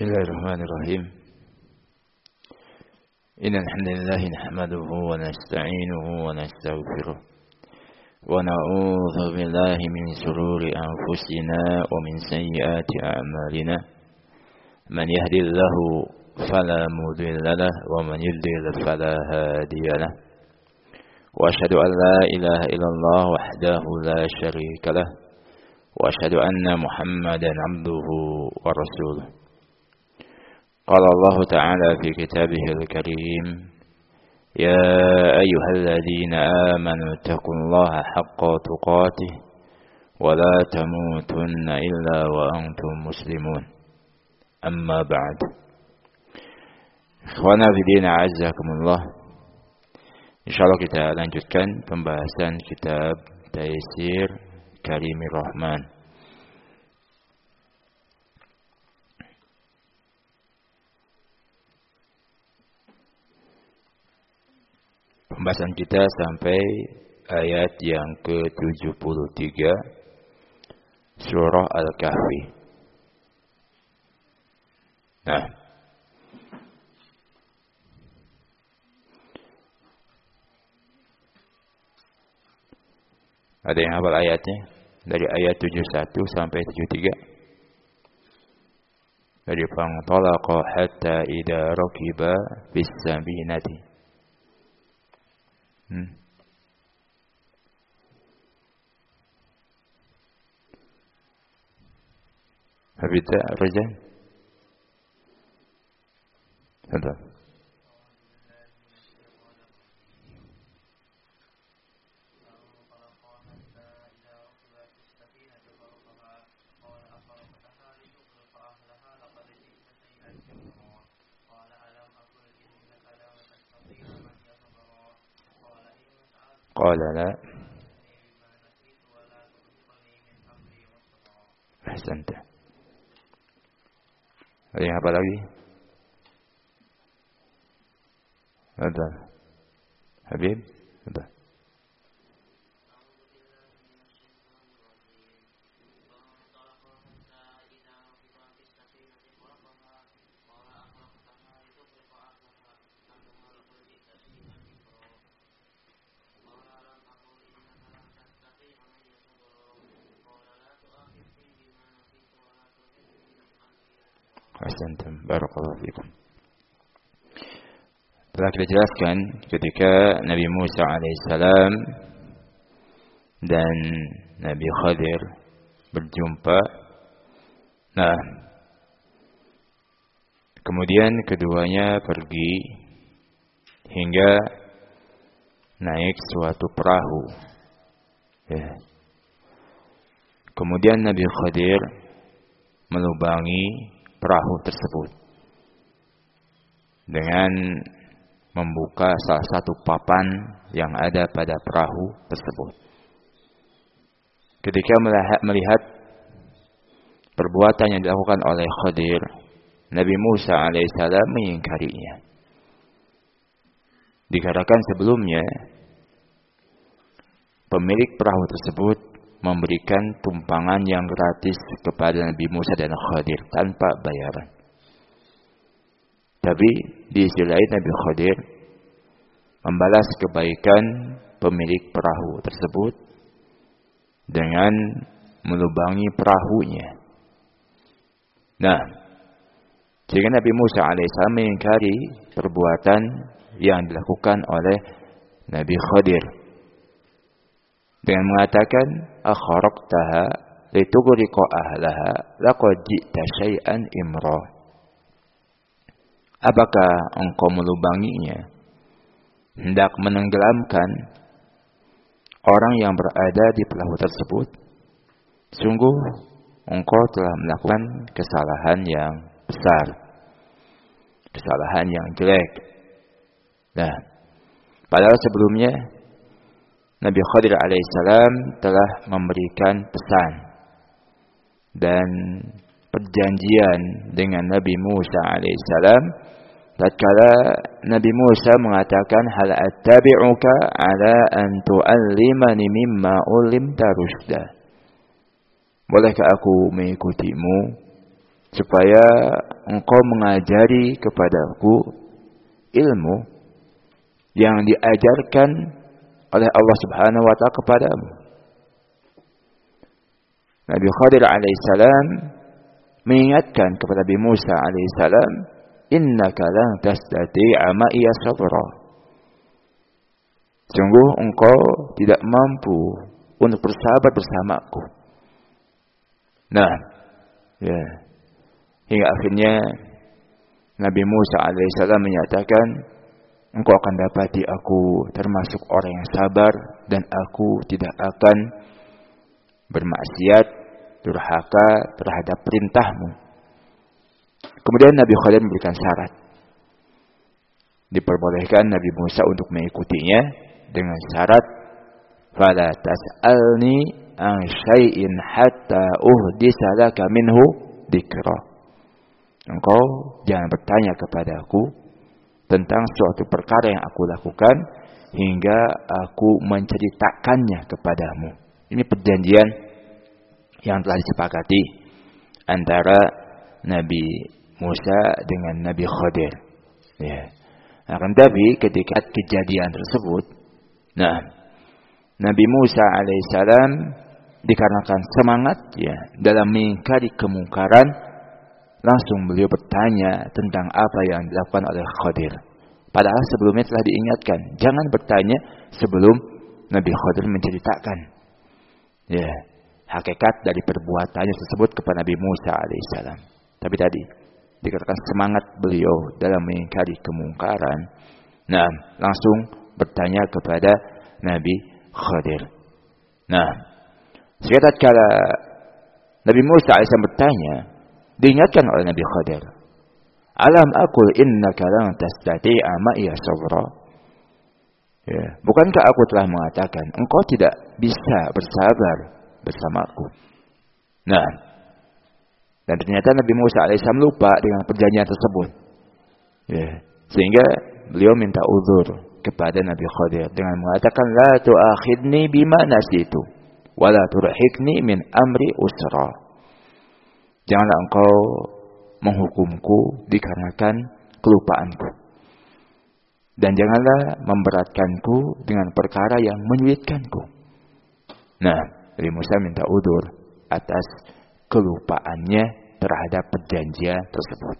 Bismillahirrahmanirrahim. Innal hamdalillah nahmaduhu wa nasta'inuhu wa nastaghfiruh wa na'udzu billahi min shururi anfusina wa min sayyiati a'malina. Man yahdihillahu fala mudilla lahu wa man yudlil fala hadiya lahu. Wa asyhadu an la ilaha illallah wahdahu la syarika lahu wa asyhadu anna Muhammadan 'abduhu wa rasuluh. قال الله تعالى في كتابه الكريم يا أيها الذين آمنوا اتقوا الله حق تقاته ولا تموتن إلا وأنتم مسلمون أما بعد Ikhwana fillah a'azzakumullah. Insyaallah kita lanjutkan pembahasan kitab Taysir Karimir Rahman. Pembahasan kita sampai ayat yang ke-73 surah Al-Kahfi. Nah, ada yang hafal ayatnya? Dari ayat 71 sampai 73. Dari fantalaqa hatta idza rakiba bis sabinati. Habita Rajan. Ada. قال لا أحسنت. Ada yang apa lagi? Ada. Habib? Ada. Ahsantum, barakallahu fikum. Telah kita jelaskan ketika Nabi Musa alaihissalam dan Nabi Khadir berjumpa. Nah, kemudian keduanya pergi hingga naik suatu perahu. Ya. Kemudian Nabi Khadir melubangi perahu tersebut dengan membuka salah satu papan yang ada pada perahu tersebut. Ketika melihat perbuatan yang dilakukan oleh Khadir, Nabi Musa alaihissalam mengingkarinya. Dikarenakan sebelumnya pemilik perahu tersebut memberikan tumpangan yang gratis kepada Nabi Musa dan Khadir tanpa bayaran. Tapi di sisi lain Nabi Khadir membalas kebaikan pemilik perahu tersebut dengan melubangi perahunya. Nah, sehingga Nabi Musa alaihissalam mengingkari perbuatan yang dilakukan oleh Nabi Khadir dengan mengatakan akharaqtaha litughriqa ahlaha laqad ji'ta syai'an imra. Apakah engkau melubanginya hendak menenggelamkan orang yang berada di perahu tersebut? Sungguh engkau telah melakukan kesalahan yang besar, kesalahan yang jelek. Nah, padahal sebelumnya Nabi Khadir alaihissalam telah memberikan pesan dan perjanjian dengan Nabi Musa alaihissalam tatkala Nabi Musa mengatakan hal attabi'uka ala an tu'allimani mimma ulimta rusyda. Bolehkah aku mengikutimu supaya engkau mengajari kepadaku ilmu yang diajarkan oleh Allah Subhanahu wa taala kepadamu. Nabi Khadir alaihissalam mengingatkan kepada Nabi Musa alaihissalam, innaka lan tastati'a ma'iya sabra. Sungguh engkau tidak mampu untuk bersabar bersamaku. Nah, ya. Hingga akhirnya Nabi Musa alaihissalam menyatakan, engkau akan dapati aku termasuk orang yang sabar dan aku tidak akan bermaksiat, durhaka terhadap perintahmu. Kemudian Nabi Khadir memberikan syarat. Diperbolehkan Nabi Musa untuk mengikutinya dengan syarat, fala tas'alni an syai'in hatta uhdisa laka minhu dzikra. Engkau jangan bertanya kepadaku tentang suatu perkara yang aku lakukan hingga aku menceritakannya kepadamu. Ini perjanjian yang telah disepakati antara Nabi Musa dengan Nabi Khadir. Ya. Akan tapi ketika kejadian tersebut, Nabi Musa alaihissalam dikarenakan semangatnya dalam mengingkari kemungkaran, langsung beliau bertanya tentang apa yang dilakukan oleh Khadir. Padahal sebelumnya telah diingatkan, jangan bertanya sebelum Nabi Khadir menceritakan hakikat dari perbuatannya tersebut kepada Nabi Musa alaihissalam. Tapi tadi dikatakan semangat beliau dalam mengingkari kemungkaran, langsung bertanya kepada Nabi Khadir. Sehingga tatkala Nabi Musa alaihissalam bertanya, diingatkan oleh Nabi Khadir, alam aqul innaka lan tastati'a ma'iya sabra. Bukankah aku telah mengatakan engkau tidak bisa bersabar bersamaku? Dan ternyata Nabi Musa alaihissalam lupa dengan perjanjian tersebut. Sehingga beliau minta uzur kepada Nabi Khadir dengan mengatakan, la tu'akhidni bima nasitu wa la turhikni min amri usra. Janganlah engkau menghukumku dikarenakan kelupaanku, dan janganlah memberatkanku dengan perkara yang menyulitkanku. Nabi Musa minta udzur atas kelupaannya terhadap perjanjian tersebut.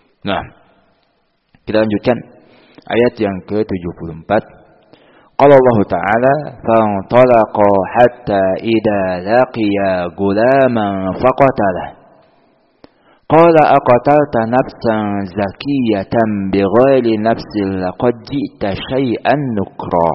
Kita lanjutkan ayat yang ke-74. Qala Allah Ta'ala, "Fantalaqa hatta idza laqiya gulaman faqatalah. Qala aqatalta nafsan zakiyatan bighairi nafsin laqad ji'ta syai'an nukra."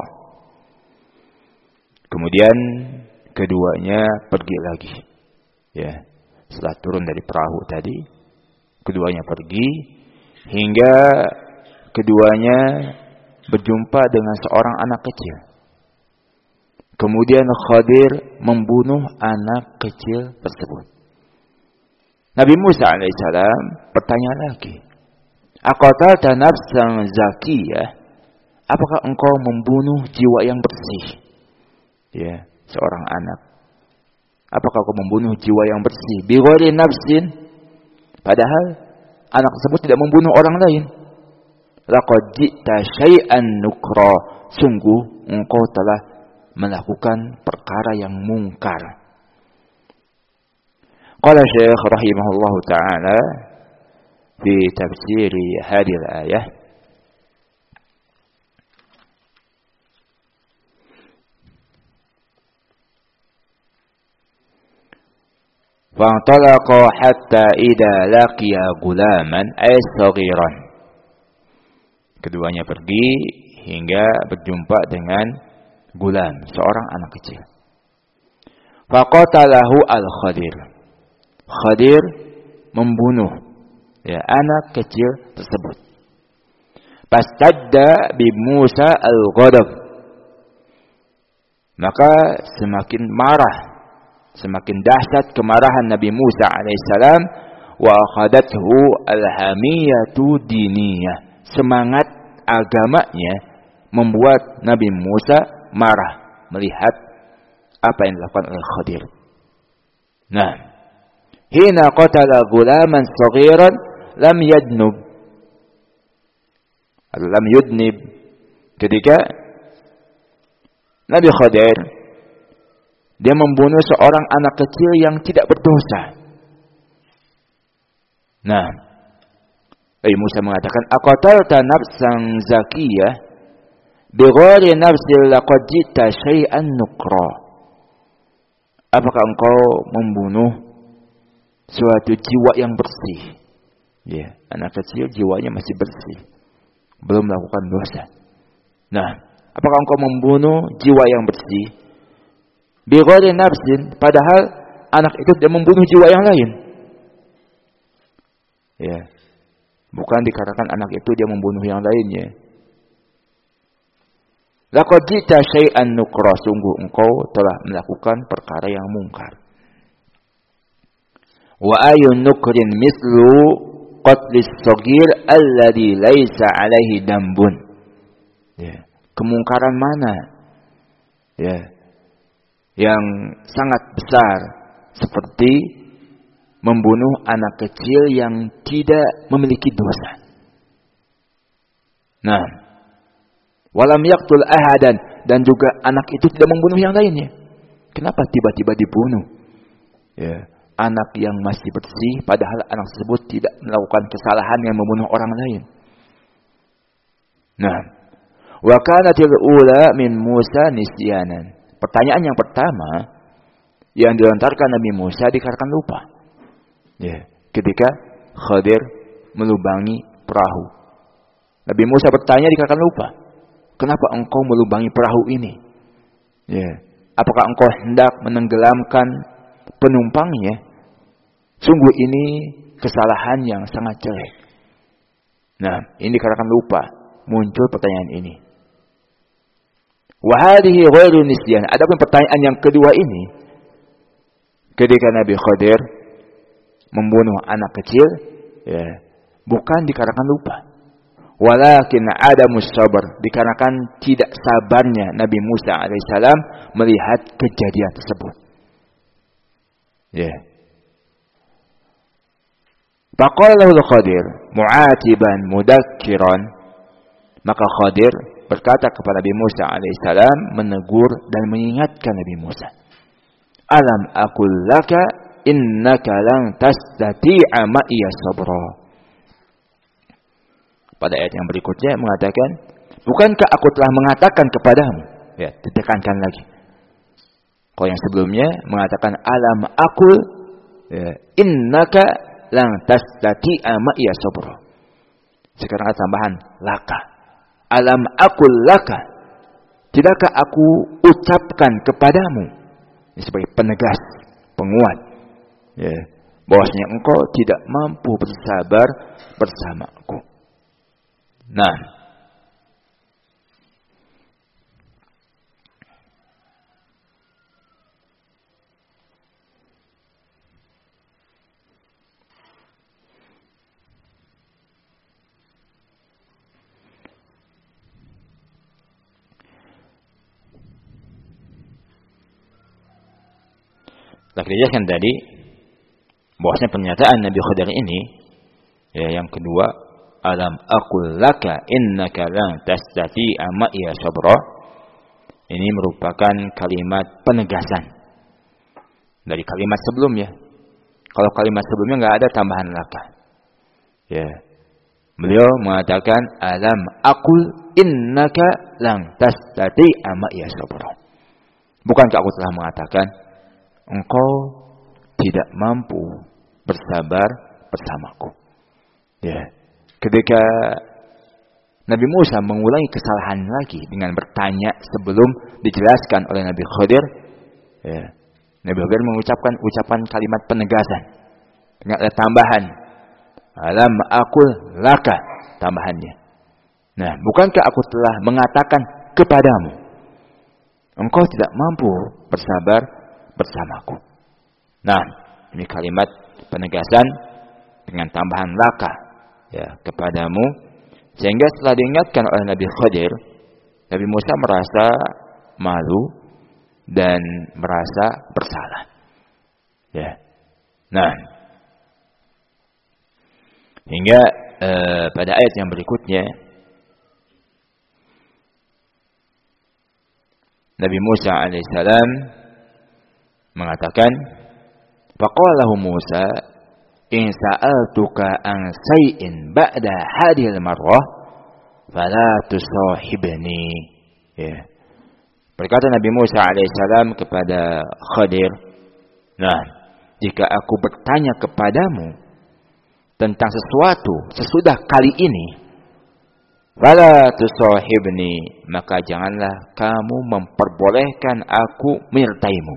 Kemudian keduanya pergi lagi. Setelah turun dari perahu tadi, keduanya pergi hingga keduanya berjumpa dengan seorang anak kecil. Kemudian Khadir membunuh anak kecil tersebut. Nabi Musa alaihissalam bertanya lagi, aqatalta nafsan zakiyah, apakah engkau membunuh jiwa yang bersih? Seorang anak. Apakah engkau membunuh jiwa yang bersih? Bighairi nafsin, padahal anak tersebut tidak membunuh orang lain. Laqad ji'ta syai'an nukra, sungguh engkau telah melakukan perkara yang mungkar. Qala Syekh rahimahullahu ta'ala fi tafsir hadhihi al-ayah, fantalaqa hatta idza laqiya gulaman ay saghiran. Keduanya pergi hingga berjumpa dengan gulam, seorang anak kecil. Faqatalahu al-Khadir. Khadir membunuh anak kecil tersebut. Fastadda bi Musa al-ghadab. Maka semakin marah, semakin dahsyat kemarahan Nabi Musa alaihissalam. Wa akhadathu al-hamiyatu diniyah. Semangat agamanya membuat Nabi Musa marah melihat apa yang dilakukan oleh Khadir. hina qatala ghulaman saghiran lam yudnib. Ketika Nabi Khadir dia membunuh seorang anak kecil yang tidak berdosa. Nah, Nabi Musa mengatakan, aqatalta nafsan zakiyah bighairi nafsin laqad jita syai'an nukra. Apakah engkau membunuh suatu jiwa yang bersih? Ya, anak kecil jiwanya masih bersih, belum melakukan dosa. Nah, apakah engkau membunuh jiwa yang bersih? Bighairi nafsin, padahal anak itu tidak membunuh jiwa yang lain. Ya, bukan dikarenakan anak itu dia membunuh yang lainnya. Laqad jita syai'an nukra, sungguh engkau telah melakukan perkara yang mungkar. Wa ayun nukrin mislu qatlis saghir alladhi laisa alaihi dambun. Ya, kemungkaran mana? Ya, yang sangat besar seperti membunuh anak kecil yang tidak memiliki dosa. Nah, walam yaqtul ahadan, dan juga anak itu tidak membunuh yang lainnya. Kenapa tiba-tiba dibunuh? Ya, anak yang masih bersih, padahal anak tersebut tidak melakukan kesalahan yang membunuh orang lain. Nah, wa kanatil ula min Musa nisyanan. Pertanyaan yang pertama yang dilontarkan Nabi Musa dikarenakan lupa. Ya, ketika Khadir melubangi perahu. Nabi Musa bertanya dikarenakan lupa. Kenapa engkau melubangi perahu ini? Ya, apakah engkau hendak menenggelamkan penumpangnya? Sungguh ini kesalahan yang sangat jelek. Nah, ini dikarenakan lupa muncul pertanyaan ini. Wa hadhihi ghairu nisyan. Adapun pertanyaan yang kedua ini, ketika Nabi Khadir membunuh anak kecil, ya, bukan dikarenakan lupa. Walakin adamus sabar, dikarenakan tidak sabarnya Nabi Musa alaihissalam melihat kejadian tersebut. Ya. Faqala lahu Khadir mu'atiban mudakkiran, maka Khadir berkata kepada Nabi Musa alaihissalam, menegur dan mengingatkan Nabi Musa. Alam aqul laka innaka lan tastati'a ma'iya sabra. Pada ayat yang berikutnya mengatakan, bukankah aku telah mengatakan kepadamu? Ya, ditekankan lagi. Kalau yang sebelumnya mengatakan alam aqul, ya, innaka lan tastati'a ma'iya sabra. Sekarang ada tambahan laka. Alam aqul laka, tidakkah aku ucapkan kepadamu? Ini sebagai penegas, penguat, ya, bahwasanya engkau tidak mampu bersabar bersamaku. Nah, telah dijelaskan tadi bahwasanya pernyataan Nabi Khadir ini, ya, yang kedua, alam aqul laka innaka lan tastati'a ma'iya sabra, ini merupakan kalimat penegasan dari kalimat sebelumnya. Kalau kalimat sebelumnya enggak ada tambahan laka. Ya. Beliau mengatakan alam aqul innaka lan tastati'a ma'iya sabra. Bukankah aku telah mengatakan engkau tidak mampu bersabar bersamaku. Ya. Ketika Nabi Musa mengulangi kesalahan lagi dengan bertanya sebelum dijelaskan oleh Nabi Khadir, ya, Nabi Khadir mengucapkan ucapan kalimat penegasan dengan ada tambahan alam aqul laka, tambahannya. Nah, bukankah aku telah mengatakan kepadamu engkau tidak mampu bersabar bersamaku. Nah, ini kalimat penegasan dengan tambahan laka, ya, kepadamu, sehingga setelah diingatkan oleh Nabi Khadir, Nabi Musa merasa malu dan merasa bersalah. Ya. Nah, Hingga pada ayat yang berikutnya Nabi Musa alaihissalam mengatakan, faqalahu Musa, in sa'altuka an shay'in ba'da hadhil marrah fala tusahibni. Ya. Berkata Nabi Musa alaihissalam kepada Khadir, nah, jika aku bertanya kepadamu tentang sesuatu sesudah kali ini, fala tusahibni, maka janganlah kamu memperbolehkan aku menyertaimu.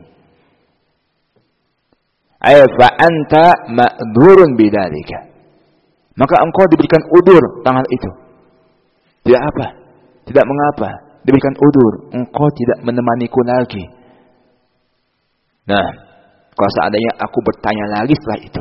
Ay fa anta ma'dzurun bidzalika, maka engkau diberikan udzur tentang hal itu. Tidak apa, tidak mengapa, diberikan udzur, engkau tidak menemaniku lagi. Nah, kalau seandainya aku bertanya lagi setelah itu,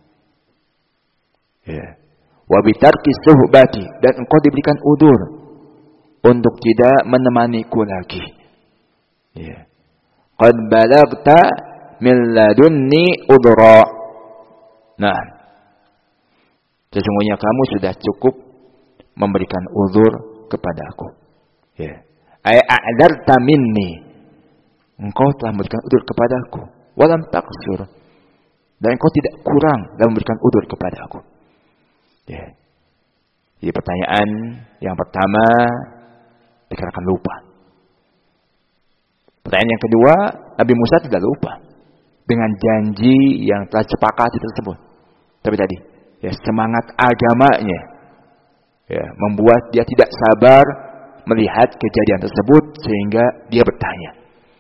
ya, wa bitarki suhbati, dan engkau diberikan udzur untuk tidak menemaniku lagi. Ya. Qad balagta min ladunni udra. Nah, sesungguhnya kamu sudah cukup memberikan udzur kepadaku. Ya. Ay a'darta minni, engkau telah memberikan udzur kepadaku. Walam taqsur, dan engkau tidak kurang dalam memberikan udzur kepadaku. Ya. Jadi pertanyaan yang pertama dikarenakan lupa. Pertanyaan yang kedua, Nabi Musa tidak lupa dengan janji yang telah disepakati tersebut. Tapi tadi, ya, semangat agamanya, ya, membuat dia tidak sabar melihat kejadian tersebut sehingga dia bertanya.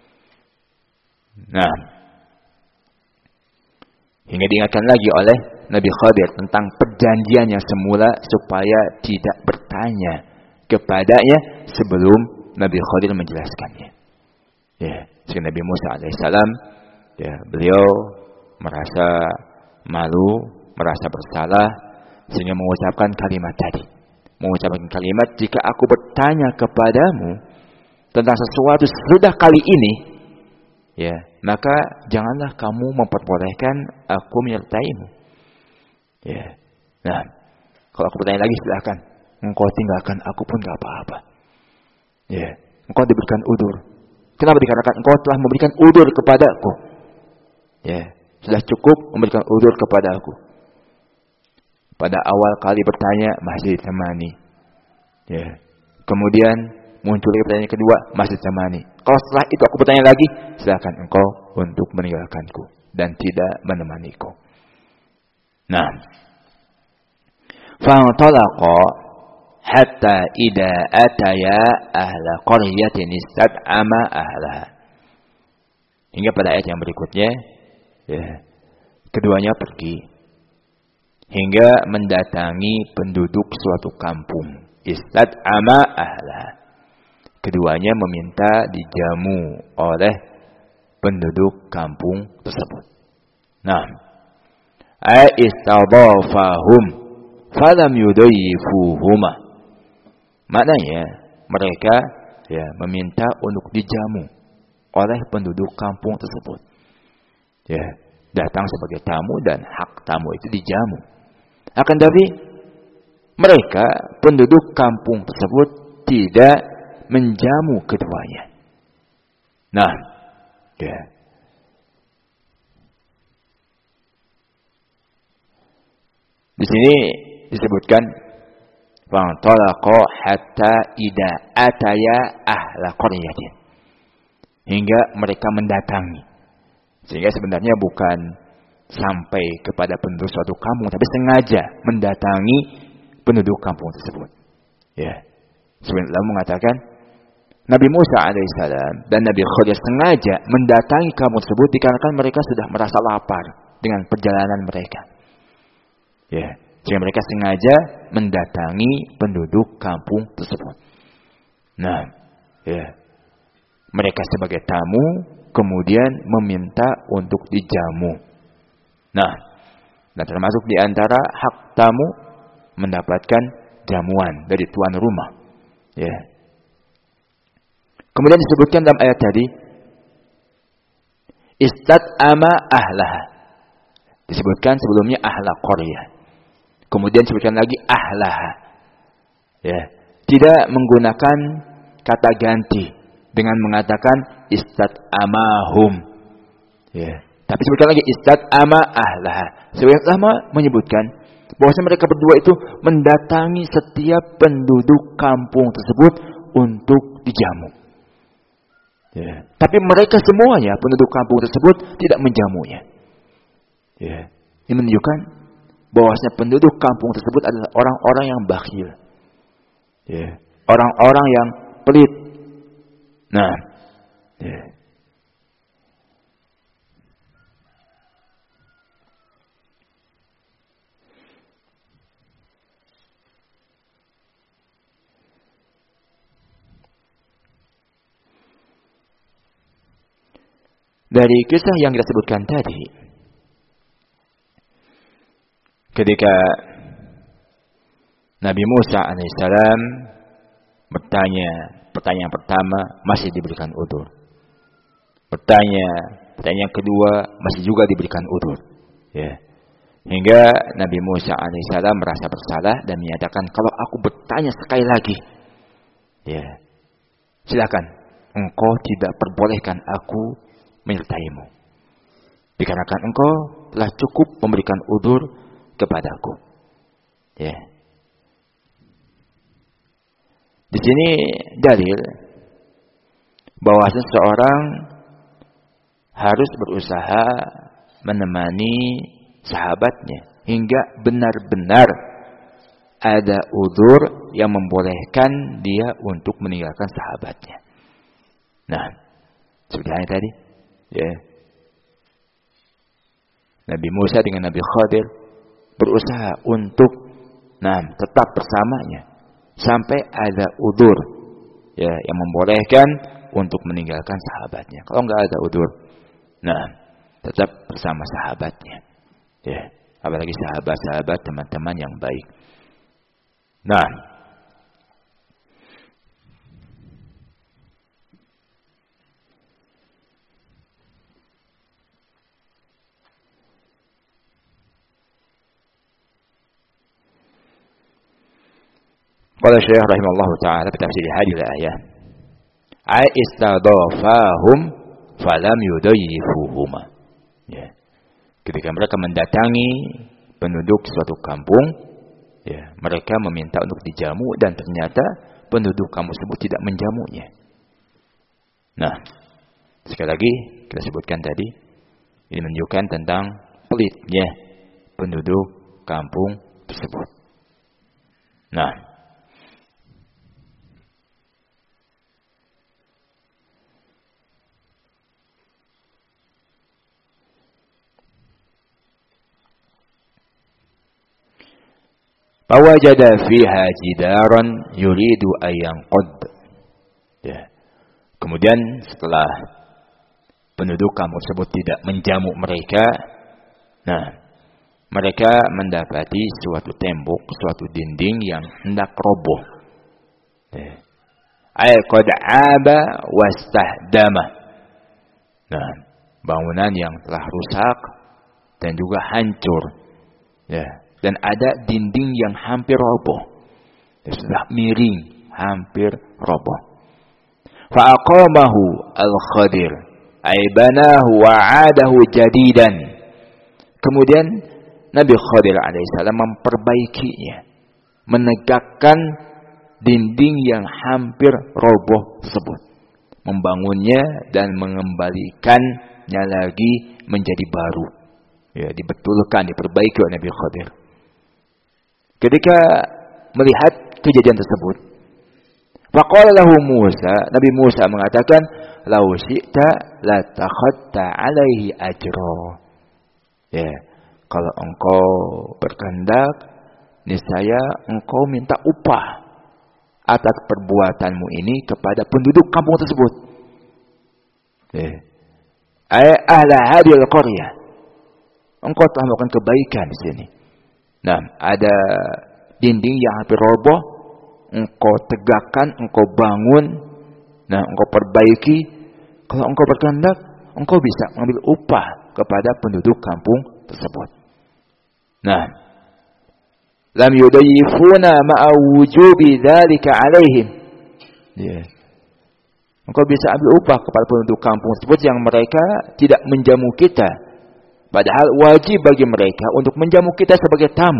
Nah, hingga diingatkan lagi oleh Nabi Khadir tentang perjanjian yang semula supaya tidak bertanya kepadanya sebelum Nabi Khadir menjelaskannya. Ya, sehingga Nabi Musa alaihissalam, ya, beliau merasa malu, merasa bersalah sehingga mengucapkan kalimat tadi. Mengucapkan kalimat, jika aku bertanya kepadamu tentang sesuatu sudah kali ini, ya, maka janganlah kamu memperbolehkan aku menyertaimu. Ya. Nah, kalau aku bertanya lagi silakan. Engkau tinggalkan aku pun gak apa-apa. Ya, engkau diberikan udzur. Kenapa? Dikarenakan engkau telah memberikan udzur kepadaku. Ya, sudah cukup memberikan udzur kepadaku. Pada awal kali bertanya masih ditemani. Ya. Kemudian muncul pertanyaan kedua, masih ditemani. Kalau setelah itu aku bertanya lagi, silakan engkau untuk meninggalkanku dan tidak menemaniku. Nah, fa'talaqa hatta idza ataya ahla qaryatin istad'ama ahlaha. Hingga pada ayat yang berikutnya, ya, keduanya pergi hingga mendatangi penduduk suatu kampung. Istad'ama ahlaha, keduanya meminta dijamu oleh penduduk kampung tersebut. Nah, istadafahum falam yudayyifuhuma, maknanya mereka, ya, meminta untuk dijamu oleh penduduk kampung tersebut. Ya, datang sebagai tamu dan hak tamu itu dijamu. Akan tapi mereka penduduk kampung tersebut tidak menjamu keduanya. Nah, ya, di sini disebutkan fa'talaqa hatta idza ataya ahla qaryatin, hingga mereka mendatangi. Sehingga sebenarnya bukan sampai kepada penduduk suatu kampung, tapi sengaja mendatangi penduduk kampung tersebut. Ya. Sebenarnya Allah mengatakan Nabi Musa alaihissalam dan Nabi Khadir sengaja mendatangi kampung tersebut dikarenakan mereka sudah merasa lapar dengan perjalanan mereka. Ya, sehingga mereka sengaja mendatangi penduduk kampung tersebut. Nah, ya, mereka sebagai tamu kemudian meminta untuk dijamu. Nah, dan termasuk di antara hak tamu mendapatkan jamuan dari tuan rumah. Ya. Kemudian disebutkan dalam ayat tadi, istad'ama ahlaha. Disebutkan sebelumnya ahla qaryah. Kemudian sebutkan lagi ahlaha. Ya, tidak menggunakan kata ganti dengan mengatakan istad'amahum. Ya, tapi sebutkan lagi istad'ama ahlaha. Sebagian ulama menyebutkan bahwasanya mereka berdua itu mendatangi setiap penduduk kampung tersebut untuk dijamu. Ya. Tapi mereka semuanya penduduk kampung tersebut tidak menjamunya. Ya. Ini menunjukkan bahwasanya penduduk kampung tersebut adalah orang-orang yang bakhil. Ya. Orang-orang yang pelit. Nah, ya. Dari kisah yang kita sebutkan tadi, ketika Nabi Musa alaihissalam bertanya, pertanyaan pertama masih diberikan udzur. Pertanyaan kedua masih juga diberikan udzur. Ya. Hingga Nabi Musa alaihissalam merasa bersalah dan menyatakan, kalau aku bertanya sekali lagi, ya, silakan, engkau tidak perbolehkan aku menyertaimu, dikarenakan engkau telah cukup memberikan udzur kepadaku. Ya. Di sini dalil bahwa seseorang harus berusaha menemani sahabatnya hingga benar-benar ada udzur yang membolehkan dia untuk meninggalkan sahabatnya. Nah, sebenarnya tadi, ya, Nabi Musa dengan Nabi Khadir berusaha untuk tetap bersamanya sampai ada udzur, ya, yang membolehkan untuk meninggalkan sahabatnya. Kalau nggak ada udzur, tetap bersama sahabatnya, ya, apalagi sahabat-sahabat, teman-teman yang baik. Qala Syekh rahimahullah ta'ala fi tafsir hadhihi al-ayah, ay istadafahum falam yudayyifuhuma. Ya. Ketika mereka mendatangi penduduk suatu kampung, ya, mereka meminta untuk dijamu dan ternyata penduduk kampung tersebut tidak menjamunya. Nah, sekali lagi kita sebutkan tadi, ini menunjukkan tentang pelitnya penduduk kampung tersebut. Nah, fawajada fiha jidaran yuridu ayyanqad. Ya. Kemudian setelah penduduk kampung tersebut tidak menjamu mereka, mereka mendapati suatu tembok, suatu dinding yang hendak roboh. Ya. Ay qad aba wastahdama. Bangunan yang telah rusak dan juga hancur. Ya. Dan ada dinding yang hampir roboh. Sudah miring, hampir roboh. Fa'aqamahu al-Khadir, ay banahu wa'adahu jadidan. Kemudian Nabi Khadir alaihissalam memperbaikinya, menegakkan dinding yang hampir roboh tersebut, membangunnya dan mengembalikannya lagi menjadi baru. Ya, dibetulkan, diperbaiki oleh Nabi Khadir. Ketika melihat kejadian tersebut, faqala lahu Musa, Nabi Musa mengatakan, "Lau syi'ta la takhadta 'alaihi ajra." Ya, kalau engkau berkehendak, niscaya engkau minta upah atas perbuatanmu ini kepada penduduk kampung tersebut. Ya. Ay ahla hadhil qaryah. Engkau telah melakukan kebaikan di sini. Ada dinding yang hampir roboh, engkau tegakkan, engkau bangun, engkau perbaiki. Kalau engkau berkehendak, engkau bisa mengambil upah kepada penduduk kampung tersebut. lam yudayifuna ma'a wujubi dzalika 'alaihim. Ya. Engkau bisa ambil upah kepada penduduk kampung tersebut yang mereka tidak menjamu kita. Padahal wajib bagi mereka untuk menjamu kita sebagai tamu.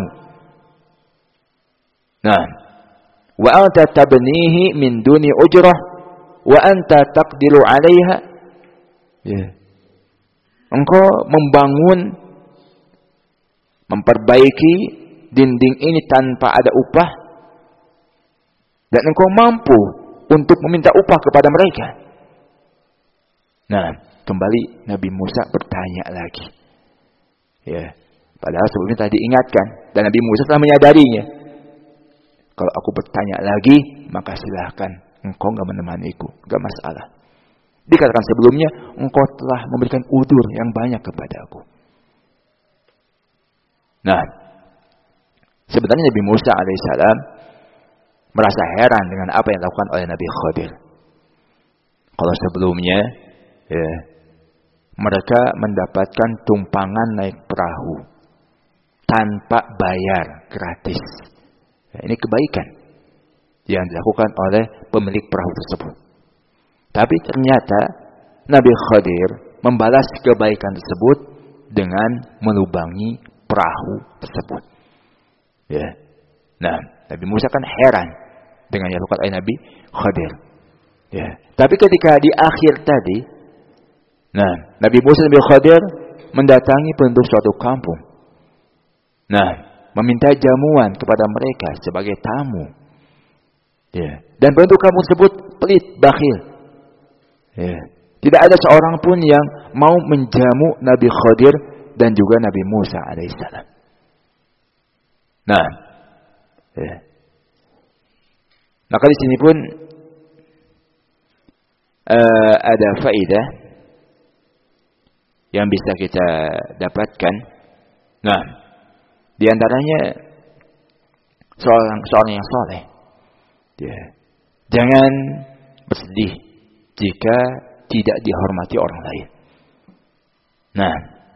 Nah, wa anta tabnihi min duni ujrah wa anta taqdiru 'alaiha. Ya. Engkau membangun, memperbaiki dinding ini tanpa ada upah, dan engkau mampu untuk meminta upah kepada mereka. Nah, kembali Nabi Musa bertanya lagi. Ya, padahal sebelumnya tadi ingatkan dan Nabi Musa telah menyadarinya. Kalau aku bertanya lagi, maka silahkan, engkau enggak menemaniku, enggak masalah. Dikatakan sebelumnya, engkau telah memberikan udzur yang banyak kepadaku. Nah, sebenarnya Nabi Musa alaihissalam merasa heran dengan apa yang dilakukan oleh Nabi Khadir. Kalau sebelumnya, ya, mereka mendapatkan tumpangan naik perahu tanpa bayar, gratis. Ya, ini kebaikan yang dilakukan oleh pemilik perahu tersebut. Tapi ternyata Nabi Khadir membalas kebaikan tersebut dengan melubangi perahu tersebut. Ya. Nah, Nabi Musa kan heran dengan yang dilakukan oleh Nabi Khadir. Ya. Tapi ketika di akhir tadi, nah, Nabi Musa dan Nabi Khadir mendatangi penduduk suatu kampung. Nah, meminta jamuan kepada mereka sebagai tamu. Ya. Dan penduduk kampung tersebut pelit, bakhil. Ya. Tidak ada seorang pun yang mau menjamu Nabi Khadir dan juga Nabi Musa alaihissalam. Nah, ya. Maka di sini pun ada faedah yang bisa kita dapatkan. Nah, di antaranya seorang yang saleh, ya, jangan bersedih jika tidak dihormati orang lain. Nah,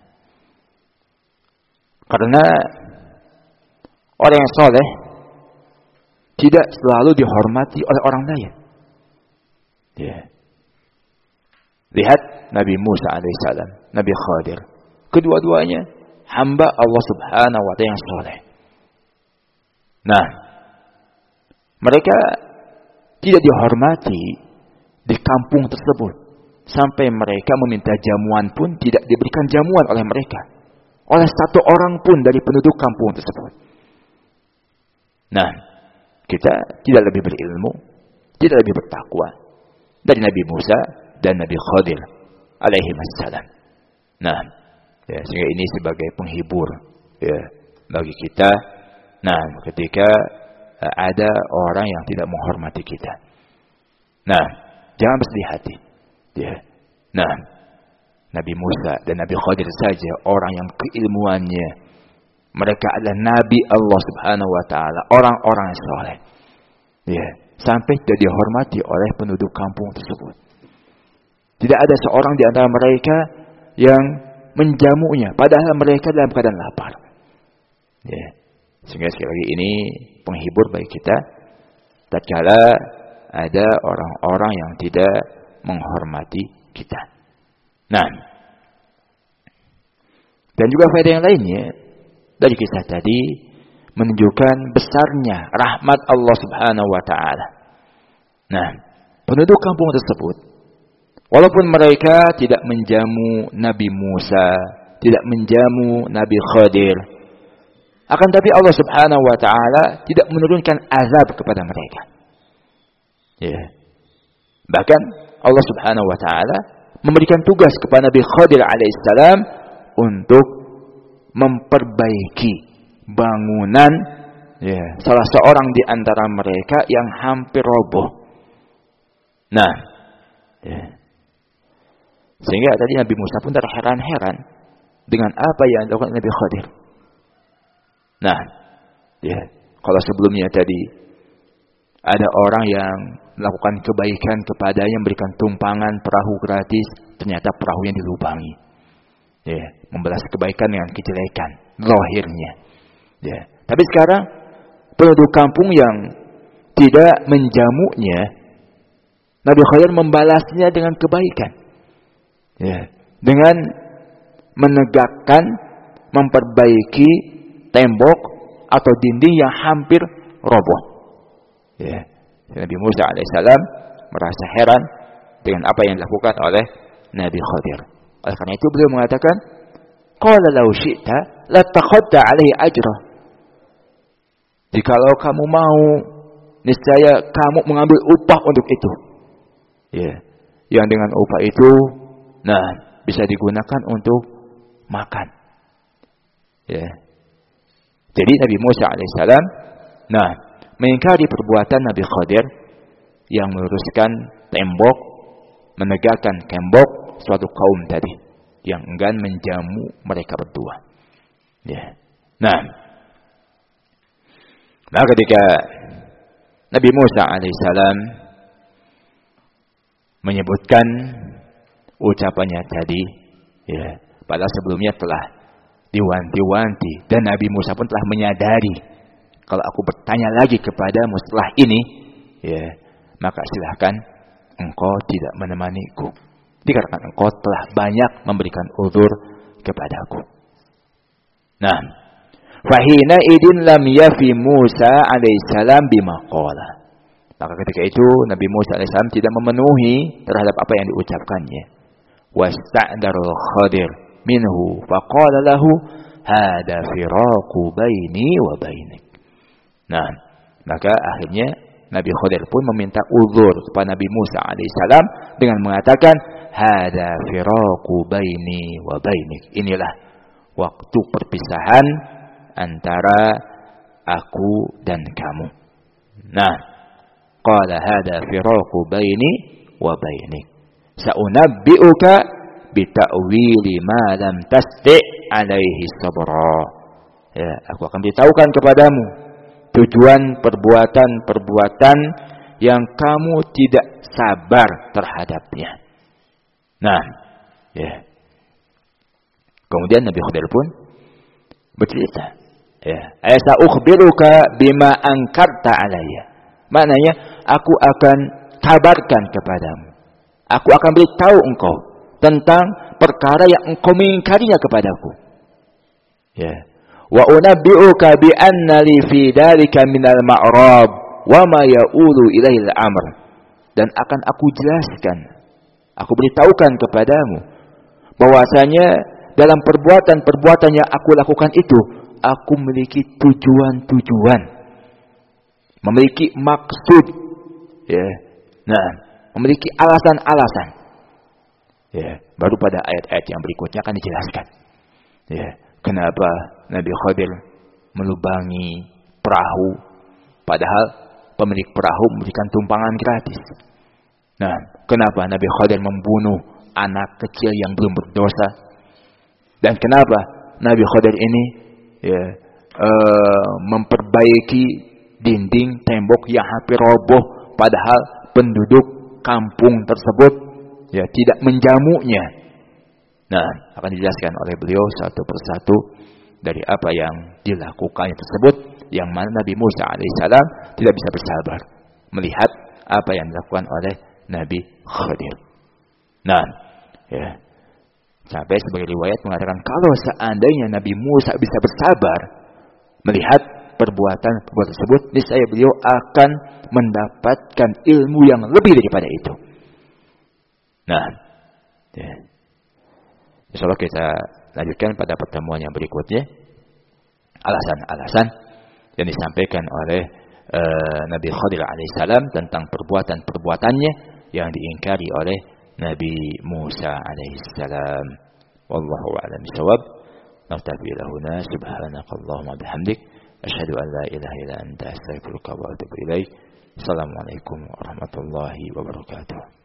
karena orang yang saleh tidak selalu dihormati oleh orang lain. Ya. Lihat Nabi Musa alaihissalam, Nabi Khadir. Kedua-duanya hamba Allah subhanahu wa ta'ala yang saleh. Nah, mereka tidak dihormati di kampung tersebut. Sampai mereka meminta jamuan pun tidak diberikan jamuan oleh mereka. Oleh satu orang pun dari penduduk kampung tersebut. Nah, kita tidak lebih berilmu, tidak lebih bertakwa dari Nabi Musa dan Nabi Khadir alaihi wassalam. Nah, ya, sehingga ini sebagai penghibur, ya, bagi kita. Nah, ketika ada orang yang tidak menghormati kita, nah, jangan bersedih hati. Ya. Nah, Nabi Musa dan Nabi Khadir saja orang yang keilmuannya, mereka adalah Nabi Allah subhanahu wa ta'ala, orang-orang yang saleh. Ya. Sampai tidak dihormati oleh penduduk kampung tersebut. Tidak ada seorang di antara mereka yang menjamunya, padahal mereka dalam keadaan lapar. Ya. Sehingga sekali lagi ini penghibur bagi kita tatkala ada orang-orang yang tidak menghormati kita. Nah, dan juga faedah yang lainnya dari kisah tadi menunjukkan besarnya rahmat Allah subhanahu wa ta'ala. Nah, penduduk kampung tersebut, walaupun mereka tidak menjamu Nabi Musa, tidak menjamu Nabi Khadir, akan tapi Allah subhanahu wa ta'ala tidak menurunkan azab kepada mereka. Ya. Bahkan Allah subhanahu wa ta'ala memberikan tugas kepada Nabi Khadir alaihissalam untuk memperbaiki bangunan, ya, salah seorang di antara mereka yang hampir roboh. Nah, ya, sehingga tadi Nabi Musa pun terheran-heran dengan apa yang dilakukan Nabi Khadir. Nah, ya, kalau sebelumnya tadi ada orang yang melakukan kebaikan kepadanya, memberikan tumpangan perahu gratis, ternyata perahunya dilubangi. Ya, membalas kebaikan dengan kejelekan zahirnya. Ya. Tapi sekarang penduduk kampung yang tidak menjamunya, Nabi Khadir membalasnya dengan kebaikan. Ya, dengan menegakkan, memperbaiki tembok atau dinding yang hampir roboh. Ya. Nabi Musa alaihissalam merasa heran dengan apa yang dilakukan oleh Nabi Khadir. Oleh karena itu beliau mengatakan, qala law syi'ta latakhadta alaihi ajra. Jikalau kamu mau, niscaya kamu mengambil upah untuk itu. Ya. Yang dengan upah itu bisa digunakan untuk makan. Ya. Jadi Nabi Musa alaihissalam mengingkari perbuatan Nabi Khadir yang meluruskan tembok, menegakkan tembok suatu kaum tadi yang enggan menjamu mereka berdua. Ya. Nah ketika Nabi Musa alaihissalam menyebutkan ucapannya tadi, ya, padahal sebelumnya telah diwanti-wanti dan Nabi Musa pun telah menyadari, kalau aku bertanya lagi kepadamu setelah ini, ya, maka silahkan engkau tidak menemaniku, dikarenakan engkau telah banyak memberikan uzur kepadaku. Fahina idin lam yafi Musa alaihissalam bima qala. Maka ketika itu Nabi Musa alaihissalam tidak memenuhi terhadap apa yang diucapkannya. Wasta'darul Khadir minhu faqala lahu hada firaqu baini wa bainik. Maka akhirnya Nabi Khadir pun meminta uzur kepada Nabi Musa alaihissalam dengan mengatakan hada firaqu baini wa bainik. Inilah waktu perpisahan antara aku dan kamu. Qala hada firaqu baini wa bainik. Sa'unabbi'uka bita'wili ma lam tasti' alaihi sabra. Ya, aku akan beritahukan kepadamu tujuan perbuatan-perbuatan yang kamu tidak sabar terhadapnya. Kemudian Nabi Khadir pun bercerita, Asa ukhbiruka bima angkarta alayya. Maknanya, aku akan kabarkan kepadamu. Aku akan beritahu engkau tentang perkara yang engkau mengingkarinya kepadaku. Wa unabbi'uka bi anna li fi dalika minal ma'rab wa ma ya'ulu ilaihil amr. Dan akan aku jelaskan, aku beritahukan kepadamu bahwasanya dalam perbuatan-perbuatan yang aku lakukan itu, aku memiliki tujuan-tujuan, memiliki maksud, memiliki alasan-alasan. Baru pada ayat-ayat yang berikutnya akan dijelaskan. Kenapa Nabi Khadir melubangi perahu, padahal pemilik perahu memberikan tumpangan gratis. Kenapa Nabi Khadir membunuh anak kecil yang belum berdosa? Dan kenapa Nabi Khadir ini memperbaiki dinding tembok yang hampir roboh, padahal penduduk kampung tersebut tidak menjamunya? Akan dijelaskan oleh beliau satu persatu dari apa yang dilakukannya tersebut, yang mana Nabi Musa alaihissalam tidak bisa bersabar melihat apa yang dilakukan oleh Nabi Khadir. Sampai sebagai riwayat mengatakan, kalau seandainya Nabi Musa bisa bersabar melihat perbuatan tersebut, niscaya beliau akan mendapatkan ilmu yang lebih daripada itu. Insyaallah kita lanjutkan pada pertemuan yang berikutnya alasan-alasan yang disampaikan oleh Nabi Khadir alaihissalam tentang perbuatan-perbuatannya yang diingkari oleh Nabi Musa alaihissalam. Wallahu a'lam bishawab. Naktafi lahuna subhanakallahumma bihamdik asyhadu an la ilaha illa anta astaghfiruka wa atubu ilaik. Assalamualaikum warahmatullahi wabarakatuh.